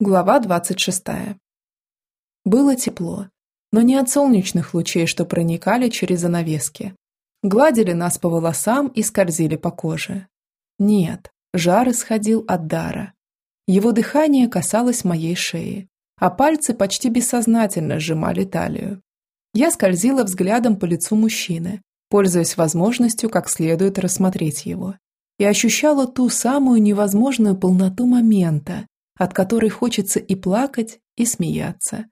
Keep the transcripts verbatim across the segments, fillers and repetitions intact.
Глава двадцать шестая. Было тепло, но не от солнечных лучей, что проникали через занавески. Гладили нас по волосам и скользили по коже. Нет, жар исходил от Дара. Его дыхание касалось моей шеи, а пальцы почти бессознательно сжимали талию. Я скользила взглядом по лицу мужчины, пользуясь возможностью как следует рассмотреть его, и ощущала ту самую невозможную полноту момента, от которой хочется и плакать, и смеяться.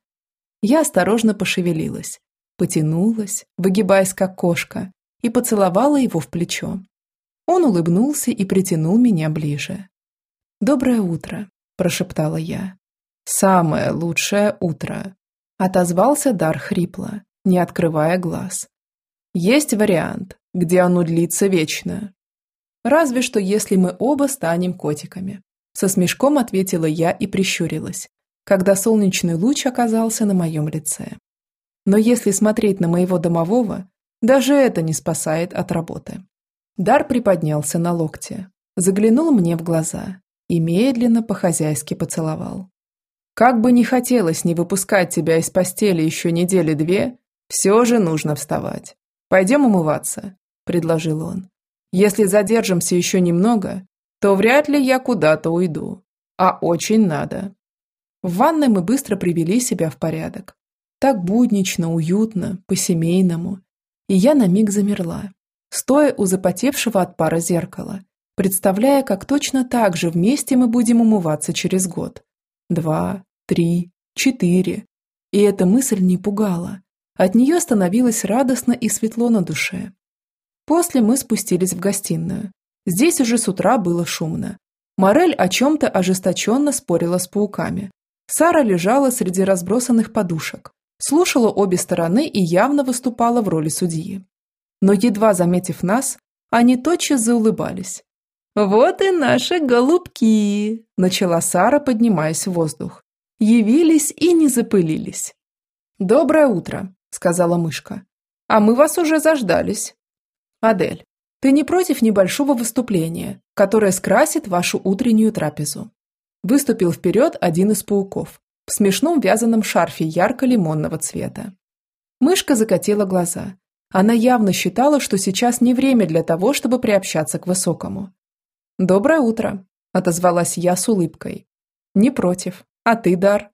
Я осторожно пошевелилась, потянулась, выгибаясь как кошка, и поцеловала его в плечо. Он улыбнулся и притянул меня ближе. «Доброе утро», – прошептала я. «Самое лучшее утро», – отозвался Дар хрипло, не открывая глаз. «Есть вариант, где оно длится вечно. Разве что если мы оба станем котиками». Со смешком ответила я и прищурилась, когда солнечный луч оказался на моем лице. Но если смотреть на моего домового, даже это не спасает от работы. Дар приподнялся на локте, заглянул мне в глаза и медленно по-хозяйски поцеловал. «Как бы не хотелось не выпускать тебя из постели еще недели две, все же нужно вставать. Пойдем умываться», – предложил он. «Если задержимся еще немного, то вряд ли я куда-то уйду, а очень надо». В ванной мы быстро привели себя в порядок. Так буднично, уютно, по-семейному. И я на миг замерла, стоя у запотевшего от пара зеркала, представляя, как точно так же вместе мы будем умываться через год. Два, три, четыре. И эта мысль не пугала. От нее становилось радостно и светло на душе. После мы спустились в гостиную. Здесь уже с утра было шумно. Морель о чем-то ожесточенно спорила с пауками. Сара лежала среди разбросанных подушек, слушала обе стороны и явно выступала в роли судьи. Но едва заметив нас, они тотчас заулыбались. «Вот и наши голубки!» – начала Сара, поднимаясь в воздух. «Явились и не запылились». «Доброе утро», – сказала мышка. «А мы вас уже заждались». «Адель, ты не против небольшого выступления, которое скрасит вашу утреннюю трапезу?» Выступил вперед один из пауков в смешном вязаном шарфе ярко-лимонного цвета. Мышка закатила глаза. Она явно считала, что сейчас не время для того, чтобы приобщаться к высокому. «Доброе утро», – отозвалась я с улыбкой. «Не против. А ты, Дар?»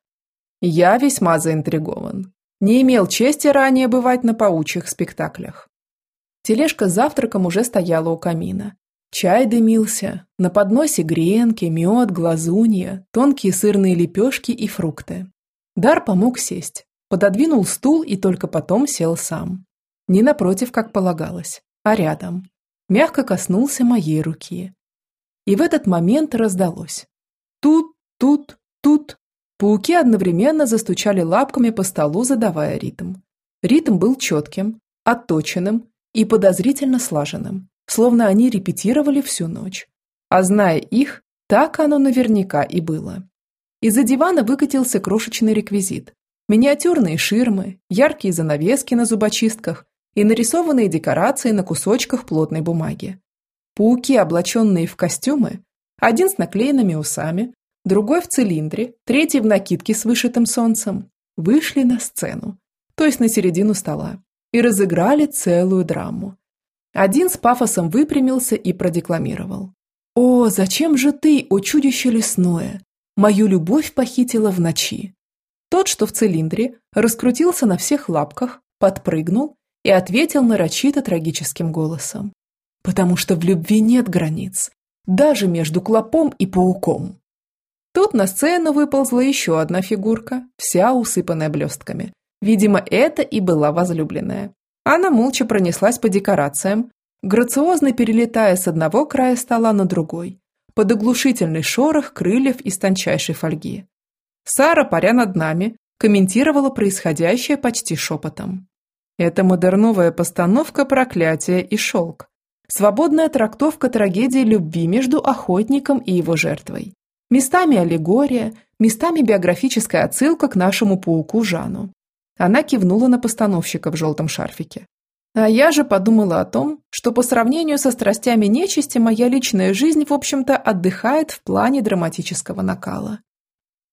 «Я весьма заинтригован. Не имел чести ранее бывать на паучьих спектаклях». Тележка с завтраком уже стояла у камина. Чай дымился, на подносе гренки, мед, глазунья, тонкие сырные лепешки и фрукты. Дар помог сесть, пододвинул стул и только потом сел сам. Не напротив, как полагалось, а рядом. Мягко коснулся моей руки. И в этот момент раздалось. Тут, тут, тут. Пауки одновременно застучали лапками по столу, задавая ритм. Ритм был четким, отточенным и подозрительно слаженным, словно они репетировали всю ночь. А зная их, так оно наверняка и было. Из-за дивана выкатился крошечный реквизит. Миниатюрные ширмы, яркие занавески на зубочистках и нарисованные декорации на кусочках плотной бумаги. Пауки, облаченные в костюмы, один с наклеенными усами, другой в цилиндре, третий в накидке с вышитым солнцем, вышли на сцену, то есть на середину стола, и разыграли целую драму. Один с пафосом выпрямился и продекламировал. «О, зачем же ты, о чудище лесное, мою любовь похитила в ночи?» Тот, что в цилиндре, раскрутился на всех лапках, подпрыгнул и ответил нарочито трагическим голосом. «Потому что в любви нет границ, даже между клопом и пауком». Тут на сцену выползла еще одна фигурка, вся усыпанная блестками. Видимо, это и была возлюбленная. Она молча пронеслась по декорациям, грациозно перелетая с одного края стола на другой, под оглушительный шорох крыльев из тончайшей фольги. Сара, паря над нами, комментировала происходящее почти шепотом. Это модерновая постановка «Проклятие и шелк». Свободная трактовка трагедии любви между охотником и его жертвой. Местами аллегория, местами биографическая отсылка к нашему пауку Жану. Она кивнула на постановщика в желтом шарфике. А я же подумала о том, что по сравнению со страстями нечисти моя личная жизнь, в общем-то, отдыхает в плане драматического накала.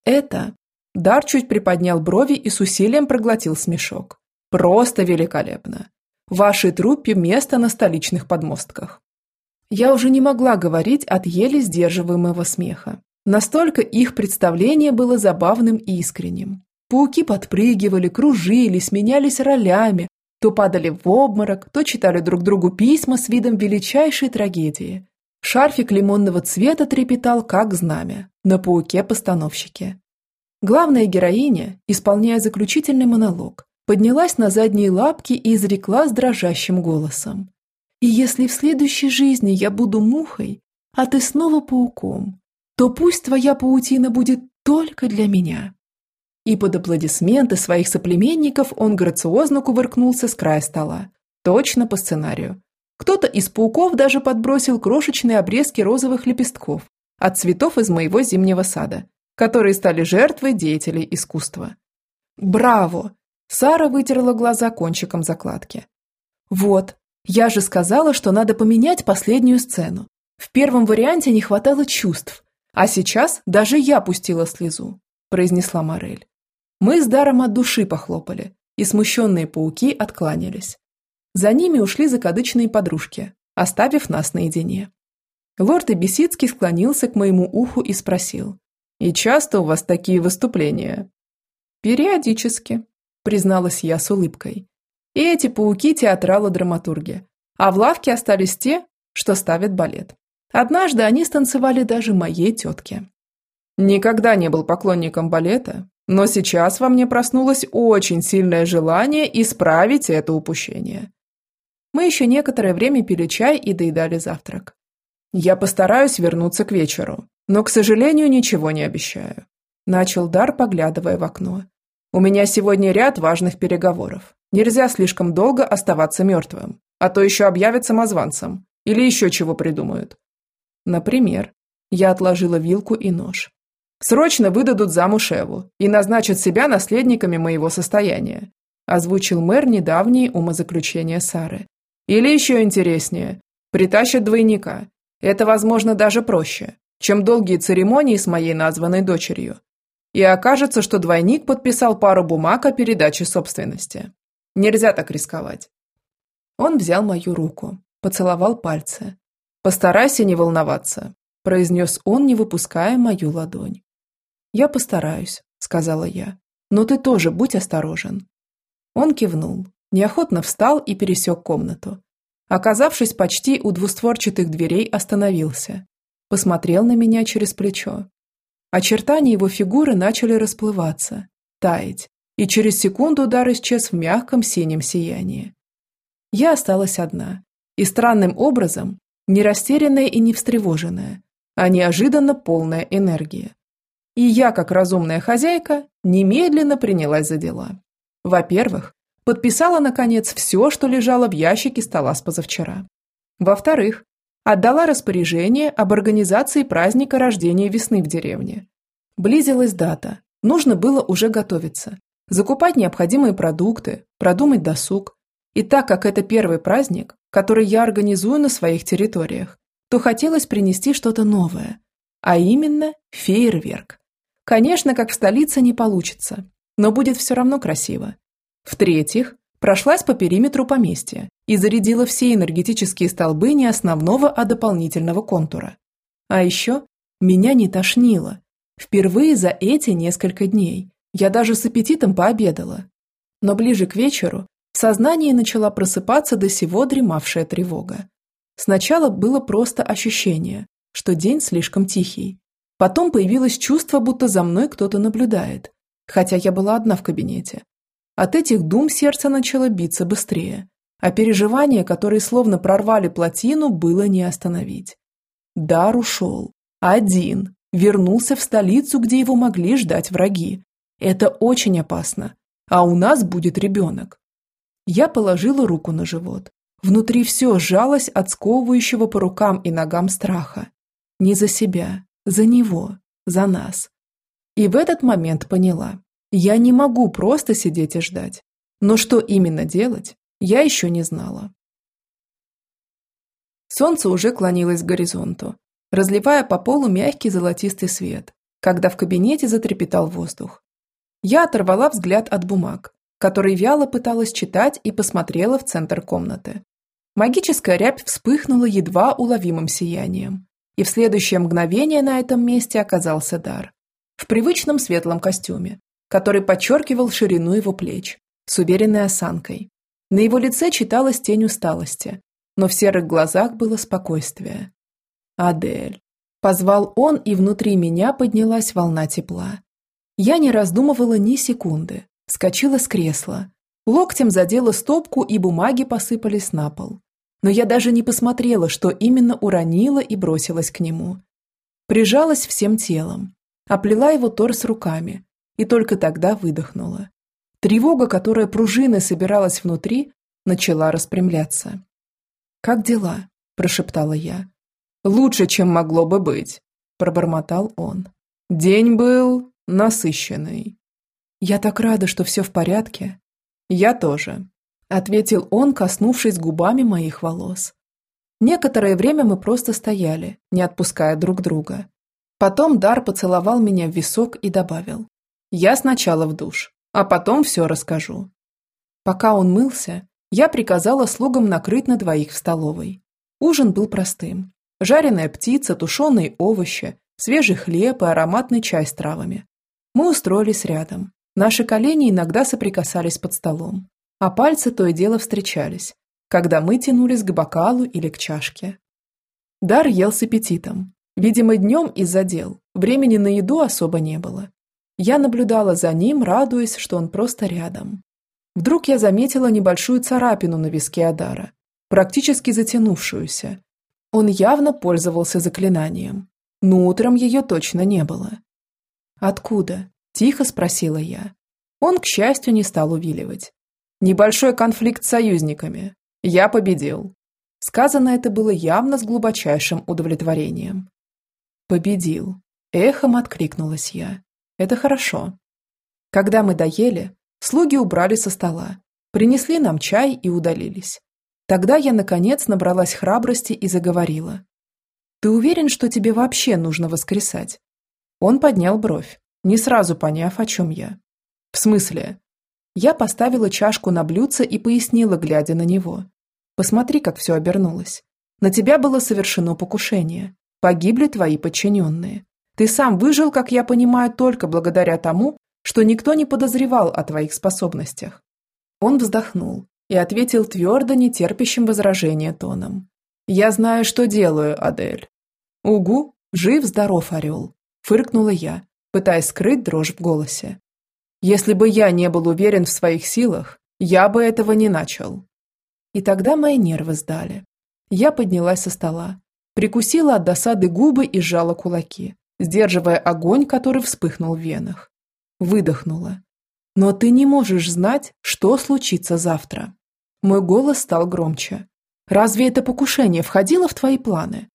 Это... Дар чуть приподнял брови и с усилием проглотил смешок. Просто великолепно. Вашей труппе место на столичных подмостках. Я уже не могла говорить от еле сдерживаемого смеха. Настолько их представление было забавным и искренним. Пауки подпрыгивали, кружились, менялись ролями, то падали в обморок, то читали друг другу письма с видом величайшей трагедии. Шарфик лимонного цвета трепетал, как знамя, на пауке-постановщике. Главная героиня, исполняя заключительный монолог, поднялась на задние лапки и изрекла с дрожащим голосом. «И если в следующей жизни я буду мухой, а ты снова пауком, то пусть твоя паутина будет только для меня». И под аплодисменты своих соплеменников он грациозно кувыркнулся с края стола. Точно по сценарию. Кто-то из пауков даже подбросил крошечные обрезки розовых лепестков от цветов из моего зимнего сада, которые стали жертвой деятелей искусства. «Браво!» Сара вытерла глаза кончиком закладки. «Вот, я же сказала, что надо поменять последнюю сцену. В первом варианте не хватало чувств, а сейчас даже я пустила слезу», произнесла Морель. Мы с Даром от души похлопали, и смущенные пауки откланялись. За ними ушли закадычные подружки, оставив нас наедине. Лорд Эбисицкий склонился к моему уху и спросил: «И часто у вас такие выступления?» «Периодически», призналась я с улыбкой. «И эти пауки театралы-драматурги, а в лавке остались те, что ставят балет. Однажды они станцевали даже моей тетке». Никогда не был поклонником балета, но сейчас во мне проснулось очень сильное желание исправить это упущение. Мы еще некоторое время пили чай и доедали завтрак. «Я постараюсь вернуться к вечеру, но, к сожалению, ничего не обещаю», начал Дар, поглядывая в окно. «У меня сегодня ряд важных переговоров. Нельзя слишком долго оставаться мертвым, а то еще объявят самозванцем или еще чего придумают. Например, я отложила вилку и нож. Срочно выдадут замуж Эву и назначат себя наследниками моего состояния», озвучил мэр недавние умозаключения Сары. «Или еще интереснее, притащат двойника. Это, возможно, даже проще, чем долгие церемонии с моей названной дочерью. И окажется, что двойник подписал пару бумаг о передаче собственности. Нельзя так рисковать». Он взял мою руку, поцеловал пальцы. «Постарайся не волноваться», – произнес он, не выпуская мою ладонь. «Я постараюсь», – сказала я, – «но ты тоже будь осторожен». Он кивнул, неохотно встал и пересек комнату. Оказавшись почти у двустворчатых дверей, остановился. Посмотрел на меня через плечо. Очертания его фигуры начали расплываться, таять, и через секунду Дар исчез в мягком синем сиянии. Я осталась одна, и странным образом не растерянная и не встревоженная, а неожиданно полная энергии. И я, как разумная хозяйка, немедленно принялась за дела. Во-первых, подписала, наконец, все, что лежало в ящике стола с позавчера. Во-вторых, отдала распоряжение об организации праздника рождения весны в деревне. Близилась дата, нужно было уже готовиться, закупать необходимые продукты, продумать досуг. И так как это первый праздник, который я организую на своих территориях, то хотелось принести что-то новое, а именно фейерверк. Конечно, как в столице не получится, но будет все равно красиво. В-третьих, прошлась по периметру поместья и зарядила все энергетические столбы не основного, а дополнительного контура. А еще меня не тошнило. Впервые за эти несколько дней я даже с аппетитом пообедала. Но ближе к вечеру в сознании начала просыпаться до сего дремавшая тревога. Сначала было просто ощущение, что день слишком тихий. Потом появилось чувство, будто за мной кто-то наблюдает, хотя я была одна в кабинете. От этих дум сердце начало биться быстрее, а переживания, которые словно прорвали плотину, было не остановить. Дар ушел. Один. Вернулся в столицу, где его могли ждать враги. Это очень опасно. А у нас будет ребенок. Я положила руку на живот. Внутри все сжалось от сковывающего по рукам и ногам страха. Не за себя, за него, за нас. И в этот момент поняла. Я не могу просто сидеть и ждать. Но что именно делать, я еще не знала. Солнце уже клонилось к горизонту, разливая по полу мягкий золотистый свет, когда в кабинете затрепетал воздух. Я оторвала взгляд от бумаг, которые вяло пыталась читать, и посмотрела в центр комнаты. Магическая рябь вспыхнула едва уловимым сиянием, и в следующее мгновение на этом месте оказался Дар. В привычном светлом костюме, который подчеркивал ширину его плеч, с уверенной осанкой. На его лице читалась тень усталости, но в серых глазах было спокойствие. «Адель!» – позвал он, и внутри меня поднялась волна тепла. Я не раздумывала ни секунды, вскочила с кресла, локтем задела стопку, и бумаги посыпались на пол. Но я даже не посмотрела, что именно уронила, и бросилась к нему. Прижалась всем телом, оплела его торс руками, и только тогда выдохнула. Тревога, которая пружиной собиралась внутри, начала распрямляться. «Как дела?» – прошептала я. «Лучше, чем могло бы быть», – пробормотал он. «День был насыщенный». «Я так рада, что все в порядке». «Я тоже», – ответил он, коснувшись губами моих волос. Некоторое время мы просто стояли, не отпуская друг друга. Потом Дар поцеловал меня в висок и добавил: «Я сначала в душ, а потом все расскажу». Пока он мылся, я приказала слугам накрыть на двоих в столовой. Ужин был простым. Жареная птица, тушеные овощи, свежий хлеб и ароматный чай с травами. Мы устроились рядом. Наши колени иногда соприкасались под столом, а пальцы то и дело встречались, когда мы тянулись к бокалу или к чашке. Дар ел с аппетитом. Видимо, днем из-за дел времени на еду особо не было. Я наблюдала за ним, радуясь, что он просто рядом. Вдруг я заметила небольшую царапину на виске Адара, практически затянувшуюся. Он явно пользовался заклинанием, но утром ее точно не было. «Откуда?» – тихо спросила я. Он, к счастью, не стал увиливать. «Небольшой конфликт с союзниками. Я победил». Сказано это было явно с глубочайшим удовлетворением. «Победил», – эхом откликнулась я. «Это хорошо». Когда мы доели, слуги убрали со стола, принесли нам чай и удалились. Тогда я, наконец, набралась храбрости и заговорила. «Ты уверен, что тебе вообще нужно воскресать?» Он поднял бровь, не сразу поняв, о чем я. «В смысле?» Я поставила чашку на блюдце и пояснила, глядя на него. «Посмотри, как все обернулось. На тебя было совершено покушение. Погибли твои подчиненные. Ты сам выжил, как я понимаю, только благодаря тому, что никто не подозревал о твоих способностях». Он вздохнул и ответил твердо, нетерпящим возражения тоном. «Я знаю, что делаю, Адель». «Угу, жив-здоров, орел», – фыркнула я, пытаясь скрыть дрожь в голосе. «Если бы я не был уверен в своих силах, я бы этого не начал». И тогда мои нервы сдали. Я поднялась со стола, прикусила от досады губы и сжала кулаки, сдерживая огонь, который вспыхнул в венах. Выдохнула. «Но ты не можешь знать, что случится завтра». Мой голос стал громче. «Разве это покушение входило в твои планы?»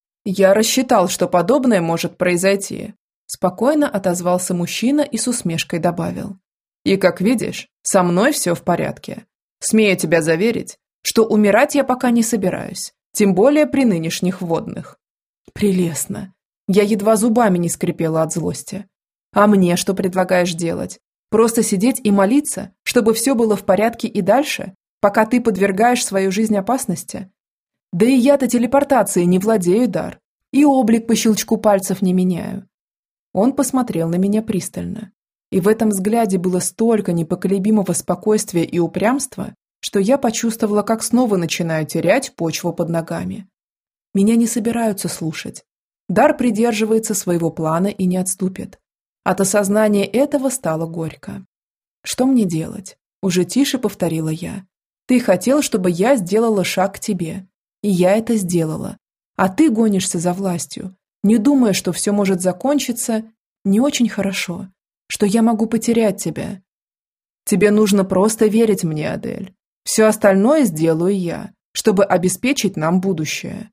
«Я рассчитал, что подобное может произойти», – спокойно отозвался мужчина и с усмешкой добавил. «И, как видишь, со мной все в порядке. Смею тебя заверить, что умирать я пока не собираюсь, тем более при нынешних водных». «Прелестно». Я едва зубами не скрипела от злости. «А мне что предлагаешь делать? Просто сидеть и молиться, чтобы все было в порядке и дальше, пока ты подвергаешь свою жизнь опасности? Да и я-то телепортацией не владею, Дар, и облик по щелчку пальцев не меняю». Он посмотрел на меня пристально, и в этом взгляде было столько непоколебимого спокойствия и упрямства, что я почувствовала, как снова начинаю терять почву под ногами. Меня не собираются слушать. Дар придерживается своего плана и не отступит. От осознания этого стало горько. «Что мне делать?» – уже тише повторила я. «Ты хотел, чтобы я сделала шаг к тебе. И я это сделала. А ты гонишься за властью, не думая, что все может закончиться не очень хорошо, что я могу потерять тебя. Тебе нужно просто верить мне, Адель. Все остальное сделаю я, чтобы обеспечить нам будущее».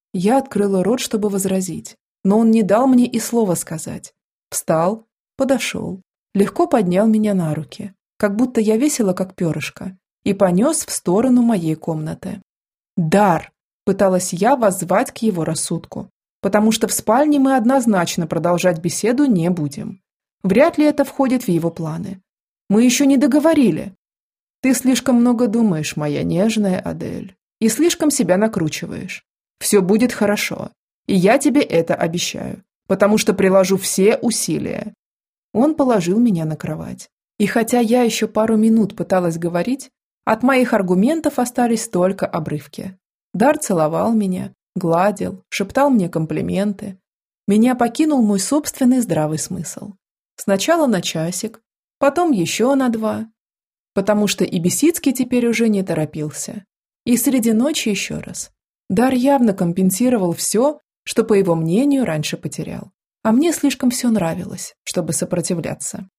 Я открыла рот, чтобы возразить, но он не дал мне и слова сказать. Встал, подошел, легко поднял меня на руки, как будто я весела, как перышко, и понес в сторону моей комнаты. «Дар!» – пыталась я воззвать к его рассудку, потому что в спальне мы однозначно продолжать беседу не будем. Вряд ли это входит в его планы. Мы еще не договорили. Ты слишком много думаешь, моя нежная Адель, и слишком себя накручиваешь. Все будет хорошо, и я тебе это обещаю, потому что приложу все усилия. Он положил меня на кровать. И хотя я еще пару минут пыталась говорить, от моих аргументов остались только обрывки. Дар целовал меня, гладил, шептал мне комплименты. Меня покинул мой собственный здравый смысл. Сначала на часик, потом еще на два. Потому что и Бесицкий теперь уже не торопился. И среди ночи еще раз. Дар явно компенсировал все, что, по его мнению, раньше потерял. А мне слишком все нравилось, чтобы сопротивляться.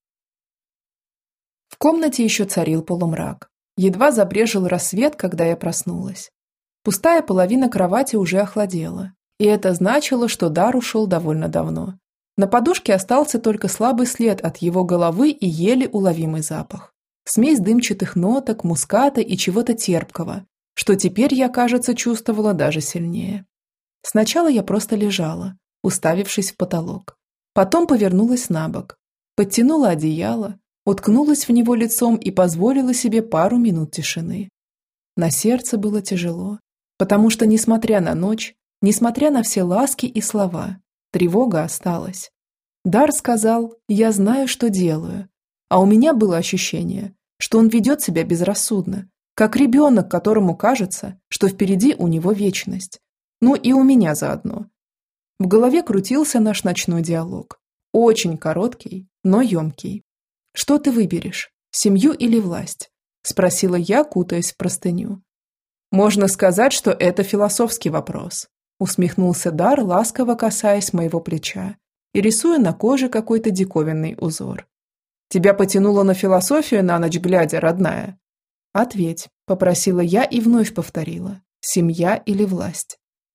В комнате еще царил полумрак. Едва забрежил рассвет, когда я проснулась. Пустая половина кровати уже охладела. И это значило, что Дар ушел довольно давно. На подушке остался только слабый след от его головы и еле уловимый запах. Смесь дымчатых ноток, муската и чего-то терпкого, что теперь я, кажется, чувствовала даже сильнее. Сначала я просто лежала, уставившись в потолок. Потом повернулась на бок, подтянула одеяло, уткнулась в него лицом и позволила себе пару минут тишины. На сердце было тяжело, потому что, несмотря на ночь, несмотря на все ласки и слова, тревога осталась. Дар сказал: «Я знаю, что делаю», а у меня было ощущение, что он ведет себя безрассудно, как ребенок, которому кажется, что впереди у него вечность. Ну и у меня заодно. В голове крутился наш ночной диалог. Очень короткий, но емкий. «Что ты выберешь, семью или власть?» – спросила я, кутаясь в простыню. «Можно сказать, что это философский вопрос», – усмехнулся Дар, ласково касаясь моего плеча и рисуя на коже какой-то диковинный узор. «Тебя потянуло на философию на ночь глядя, родная?» «Ответь», – попросила я и вновь повторила. «Семья или власть?»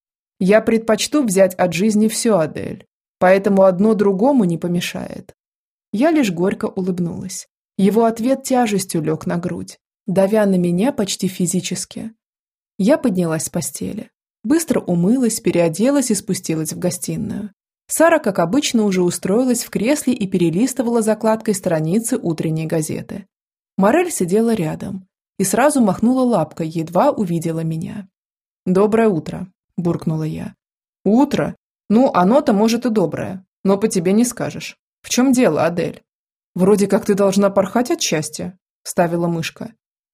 «Я предпочту взять от жизни все, Адель, поэтому одно другому не помешает». Я лишь горько улыбнулась. Его ответ тяжестью лег на грудь, давя на меня почти физически. Я поднялась с постели, быстро умылась, переоделась и спустилась в гостиную. Сара, как обычно, уже устроилась в кресле и перелистывала закладкой страницы утренней газеты. Морель сидела рядом и сразу махнула лапкой, едва увидела меня. «Доброе утро», – буркнула я. «Утро? Ну, оно-то, может, и доброе, но по тебе не скажешь. В чем дело, Адель?» «Вроде как ты должна порхать от счастья», – вставила мышка.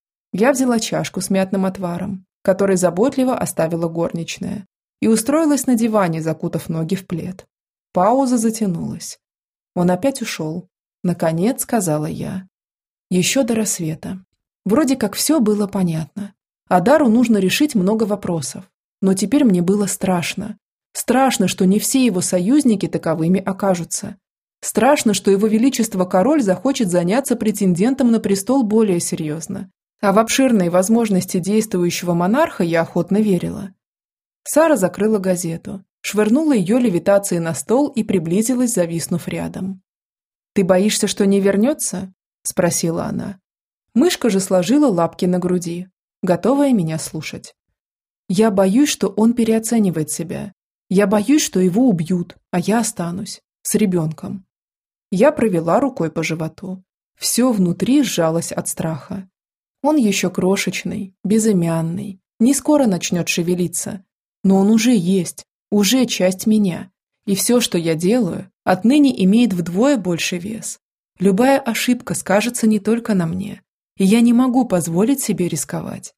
Я взяла чашку с мятным отваром, который заботливо оставила горничная, и устроилась на диване, закутав ноги в плед. Пауза затянулась. Он опять ушел. Наконец, сказала я. Еще до рассвета. Вроде как все было понятно. Адару нужно решить много вопросов. Но теперь мне было страшно. Страшно, что не все его союзники таковыми окажутся. Страшно, что его величество король захочет заняться претендентом на престол более серьезно. А в обширные возможности действующего монарха я охотно верила. Сара закрыла газету, швырнула ее левитацией на стол и приблизилась, зависнув рядом. «Ты боишься, что не вернется?» – спросила она. Мышка же сложила лапки на груди, готовая меня слушать. «Я боюсь, что он переоценивает себя. Я боюсь, что его убьют, а я останусь. С ребенком». Я провела рукой по животу. Все внутри сжалось от страха. Он еще крошечный, безымянный, не скоро начнет шевелиться. Но он уже есть, уже часть меня. И все, что я делаю, отныне имеет вдвое больше вес. Любая ошибка скажется не только на мне. И я не могу позволить себе рисковать.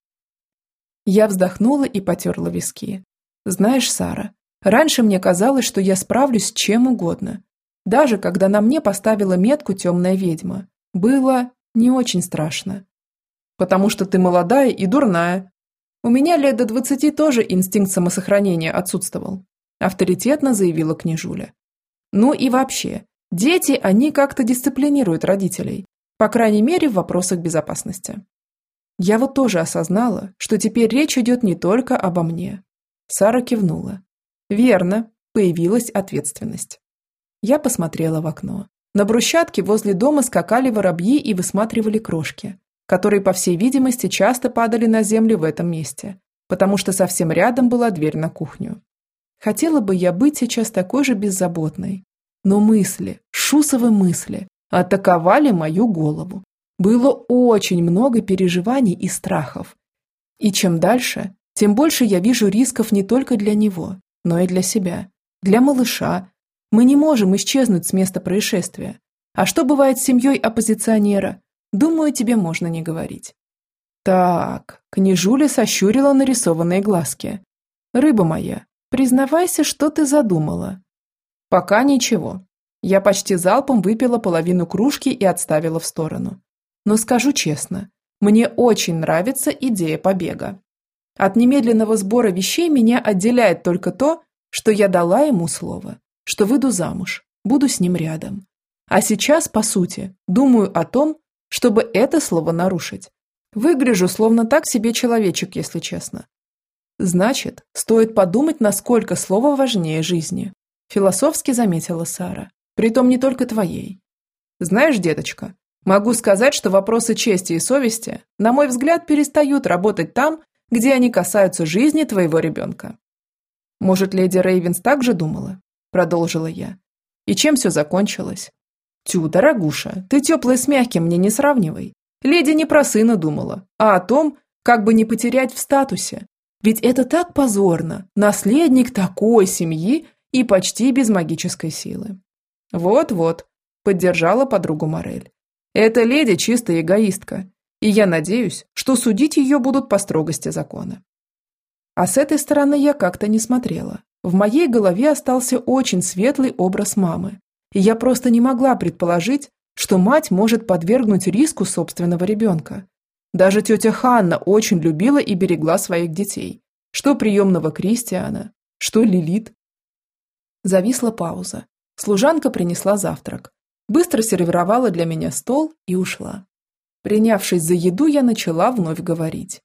Я вздохнула и потерла виски. Знаешь, Сара, раньше мне казалось, что я справлюсь с чем угодно. Даже когда на мне поставила метку темная ведьма, было не очень страшно. Потому что ты молодая и дурная. У меня лет до двадцати тоже инстинкт самосохранения отсутствовал, авторитетно заявила княжуля. Ну и вообще, дети, они как-то дисциплинируют родителей, по крайней мере в вопросах безопасности. Я вот тоже осознала, что теперь речь идет не только обо мне. Сара кивнула. Верно, появилась ответственность. Я посмотрела в окно. На брусчатке возле дома скакали воробьи и высматривали крошки, которые, по всей видимости, часто падали на землю в этом месте, потому что совсем рядом была дверь на кухню. Хотела бы я быть сейчас такой же беззаботной. Но мысли, шусовы мысли, атаковали мою голову. Было очень много переживаний и страхов. И чем дальше, тем больше я вижу рисков не только для него, но и для себя, для малыша. Мы не можем исчезнуть с места происшествия. А что бывает с семьей оппозиционера? Думаю, тебе можно не говорить. Так, княжуля сощурила нарисованные глазки. Рыба моя, признавайся, что ты задумала. Пока ничего. Я почти залпом выпила половину кружки и отставила в сторону. Но скажу честно, мне очень нравится идея побега. От немедленного сбора вещей меня отделяет только то, что я дала ему слово, что выйду замуж, буду с ним рядом. А сейчас, по сути, думаю о том, чтобы это слово нарушить. Выгляжу словно так себе человечек, если честно. Значит, стоит подумать, насколько слово важнее жизни. Философски заметила Сара. Притом не только твоей. Знаешь, деточка, могу сказать, что вопросы чести и совести, на мой взгляд, перестают работать там, где они касаются жизни твоего ребенка. Может, леди Рейвенс так же думала? Продолжила я. И чем все закончилось? Тю, дорогуша, ты теплое с мягким мне не сравнивай. Леди не про сына думала, а о том, как бы не потерять в статусе. Ведь это так позорно, наследник такой семьи и почти без магической силы. Вот-вот, поддержала подругу Морель. Эта леди чистая эгоистка, и я надеюсь, что судить ее будут по строгости закона. А с этой стороны я как-то не смотрела. В моей голове остался очень светлый образ мамы, и я просто не могла предположить, что мать может подвергнуть риску собственного ребенка. Даже тетя Ханна очень любила и берегла своих детей, что приемного Кристиана, что Лилит. Зависла пауза. Служанка принесла завтрак, быстро сервировала для меня стол и ушла. Принявшись за еду, я начала вновь говорить.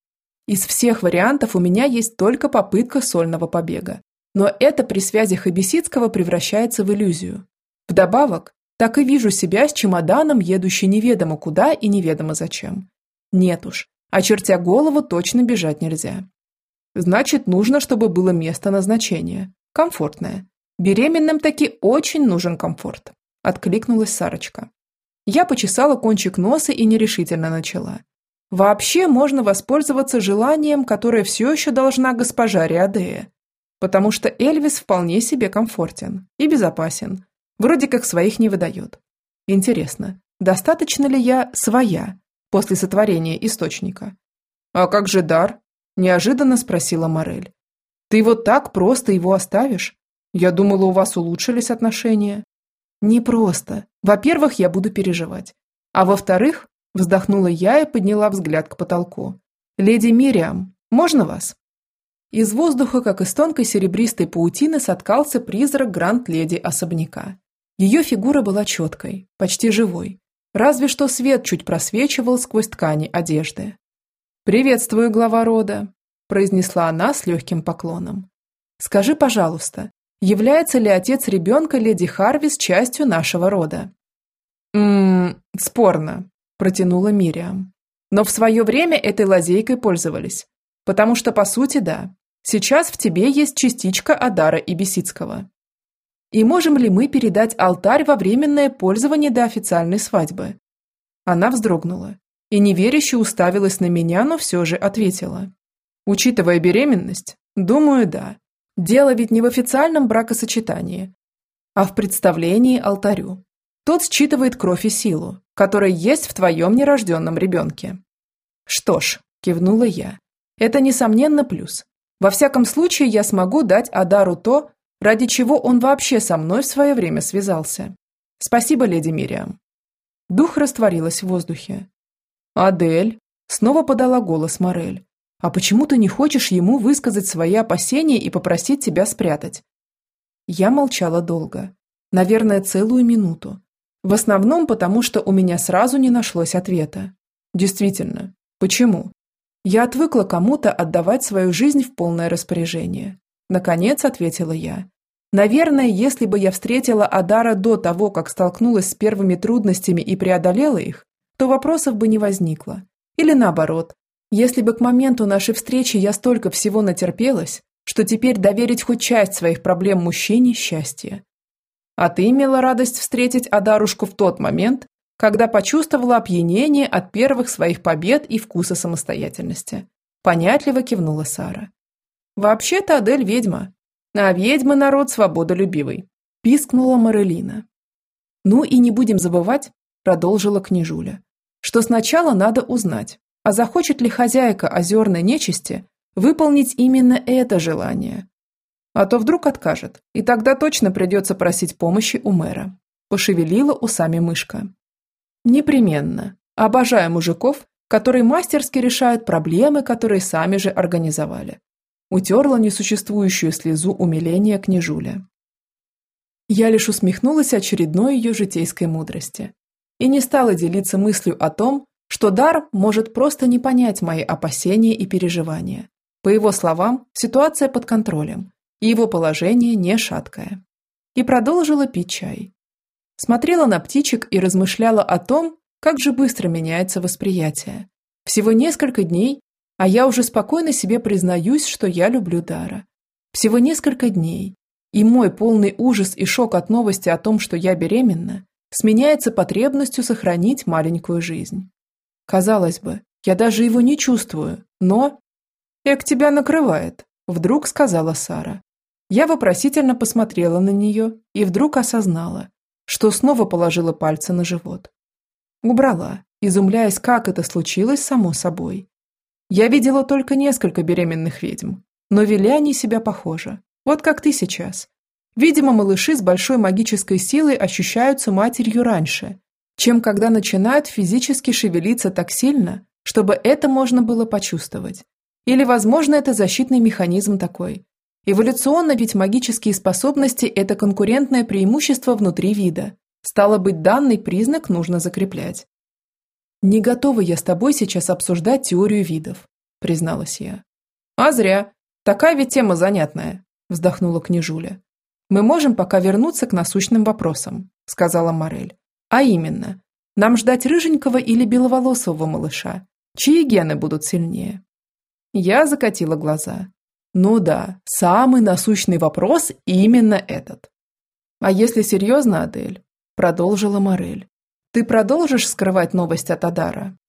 Из всех вариантов у меня есть только попытка сольного побега, но это при связи Хабисидского превращается в иллюзию. Вдобавок, так и вижу себя с чемоданом, едущей неведомо куда и неведомо зачем. Нет уж, очертя голову, точно бежать нельзя. Значит, нужно, чтобы было место назначения, комфортное. Беременным таки очень нужен комфорт, откликнулась Сарочка. Я почесала кончик носа и нерешительно начала. Вообще можно воспользоваться желанием, которое все еще должна госпожа Риадея, потому что Эльвис вполне себе комфортен и безопасен, вроде как своих не выдает. Интересно, достаточно ли я своя после сотворения источника? А как же дар? Неожиданно спросила Морель. Ты вот так просто его оставишь? Я думала, у вас улучшились отношения. Не просто. Во-первых, я буду переживать. А во-вторых, вздохнула я и подняла взгляд к потолку. Леди Мириам, можно вас? Из воздуха, как из тонкой серебристой паутины, соткался призрак гранд-леди особняка. Ее фигура была четкой, почти живой. Разве что свет чуть просвечивал сквозь ткани одежды. «Приветствую, глава рода», – произнесла она с легким поклоном. «Скажи, пожалуйста, является ли отец ребенка леди Харвис частью нашего рода?» «Ммм, спорно», – протянула Мириам. «Но в свое время этой лазейкой пользовались. Потому что, по сути, да, сейчас в тебе есть частичка Адара Ибисидского. И можем ли мы передать алтарь во временное пользование до официальной свадьбы?» Она вздрогнула и неверяще уставилась на меня, но все же ответила. «Учитывая беременность, думаю, да. Дело ведь не в официальном бракосочетании, а в представлении алтарю. Тот считывает кровь и силу, которая есть в твоем нерожденном ребенке». «Что ж», – кивнула я, – «это, несомненно, плюс. Во всяком случае, я смогу дать Адару то, ради чего он вообще со мной в свое время связался. Спасибо, леди Мириам». Дух растворилась в воздухе. «Адель», – снова подала голос Морель, – «а почему ты не хочешь ему высказать свои опасения и попросить тебя спрятать?» Я молчала долго, наверное, целую минуту. В основном потому, что у меня сразу не нашлось ответа. Действительно, почему? Я отвыкла кому-то отдавать свою жизнь в полное распоряжение. Наконец ответила я. Наверное, если бы я встретила Адара до того, как столкнулась с первыми трудностями и преодолела их, то вопросов бы не возникло. Или наоборот, если бы к моменту нашей встречи я столько всего натерпелась, что теперь доверить хоть часть своих проблем мужчине – счастье. А ты имела радость встретить Адарушку в тот момент, когда почувствовала опьянение от первых своих побед и вкуса самостоятельности. Понятливо кивнула Сара. Вообще-то Адель ведьма, а ведьмы народ свободолюбивый, пискнула Марелина. Ну и не будем забывать, продолжила княжуля, что сначала надо узнать, а захочет ли хозяйка озерной нечисти выполнить именно это желание. А то вдруг откажет, и тогда точно придется просить помощи у мэра. Пошевелила усами мышка. Непременно. Обожаю мужиков, которые мастерски решают проблемы, которые сами же организовали. Утерла несуществующую слезу умиления княжуля. Я лишь усмехнулась очередной ее житейской мудрости и не стала делиться мыслью о том, что дар может просто не понять мои опасения и переживания. По его словам, ситуация под контролем, и его положение не шаткое. И продолжила пить чай. Смотрела на птичек и размышляла о том, как же быстро меняется восприятие. Всего несколько дней, а я уже спокойно себе признаюсь, что я люблю Дара. Всего несколько дней, и мой полный ужас и шок от новости о том, что я беременна, сменяется потребностью сохранить маленькую жизнь. Казалось бы, я даже его не чувствую, но... «Эк, тебя накрывает», – вдруг сказала Сара. Я вопросительно посмотрела на нее и вдруг осознала, что снова положила пальцы на живот. Убрала, изумляясь, как это случилось само собой. Я видела только несколько беременных ведьм, но вели они себя похоже, вот как ты сейчас. Видимо, малыши с большой магической силой ощущаются матерью раньше, чем когда начинают физически шевелиться так сильно, чтобы это можно было почувствовать. Или, возможно, это защитный механизм такой. Эволюционно ведь магические способности – это конкурентное преимущество внутри вида. Стало быть, данный признак нужно закреплять. «Не готова я с тобой сейчас обсуждать теорию видов», – призналась я. «А зря. Такая ведь тема занятная», – вздохнула княжуля. «Мы можем пока вернуться к насущным вопросам», – сказала Морель. «А именно, нам ждать рыженького или беловолосого малыша? Чьи гены будут сильнее?» Я закатила глаза. Ну да, самый насущный вопрос именно этот. «А если серьезно, Адель?» – продолжила Морель. «Ты продолжишь скрывать новость от Адара?»